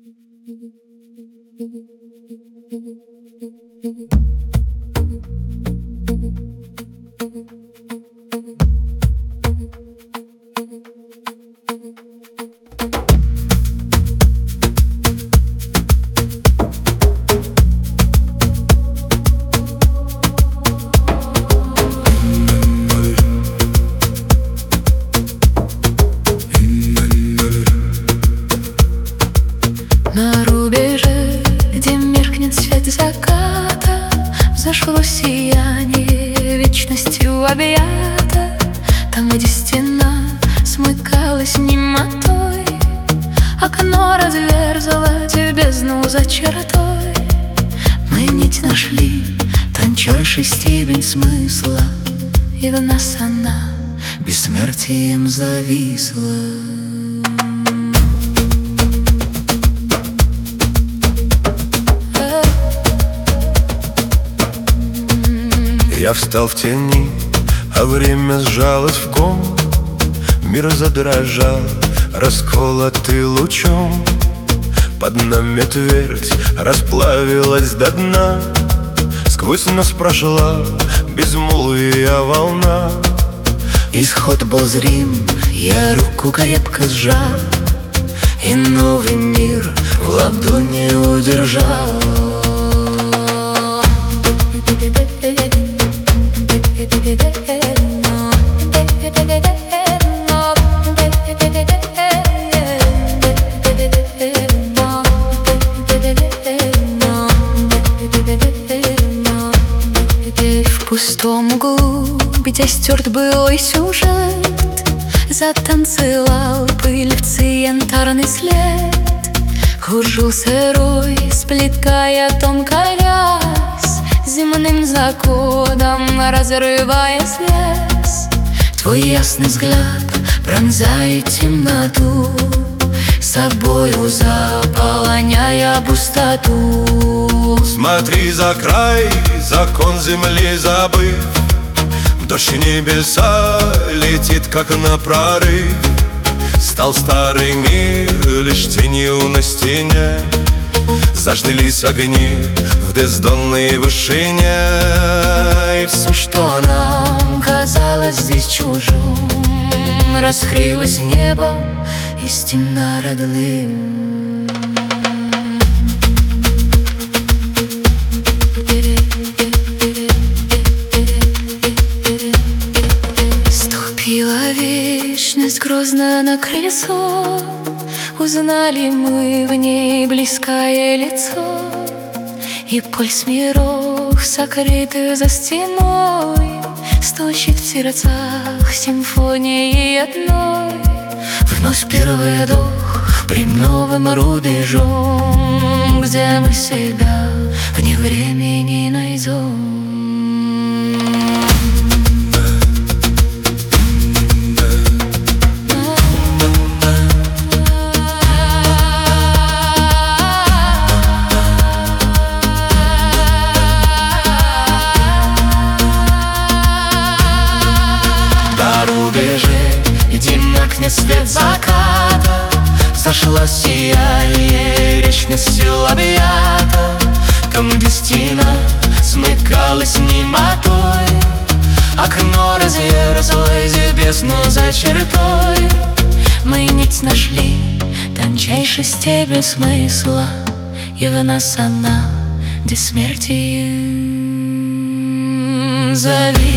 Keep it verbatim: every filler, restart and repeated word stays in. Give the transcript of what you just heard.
На рубеже, где меркнет свет заката, взошло сияние, вечностью объято. Там, где стена смыкалась немотой, окно разверзло в бездну за чертой. Мы нить нашли, тончайший степень смысла, и в нас она бессмертием зависла. Я встал в тени, а время сжалось в ком. Мир задрожал, расколотый лучом. Под нами твердь расплавилась до дна. Сквозь нас прошла безмолвия волна. Исход был зрим, я руку крепко сжал, и новый мир в ладони удержал. В пустом углу, где стерт былой сюжет, затанцевал пыльцы янтарный след. Кружил сырой, сплеткая тонко вяз, земным законом разрывая связь. Твой ясный взгляд пронзает темноту, собою заполоняя пустоту. Смотри за край, закон земли забыв, в дождь небеса летит, как на прорыв. Стал старый мир лишь тенью на стене, зажглись огни в бездонной вышине. И все, что нам казалось здесь чужим, раскрылось небом истинно родным. Ступила вечность грозно на колесо, узнали мы в ней близкое лицо. И пульс миров, сокрытых за стеной, стучит в сердцах симфонией одной. Вновь первый вдох пред новым рубежом, где мы себя вне времени найдем. Где меркнет свет заката, сошло сияние, вечностью объято. Там, где стена смыкалась немотой, окно разверзлось в бездну за чертой. Мы нить нашли, тончайший степень смысла, и в нас она бессмертием зависла.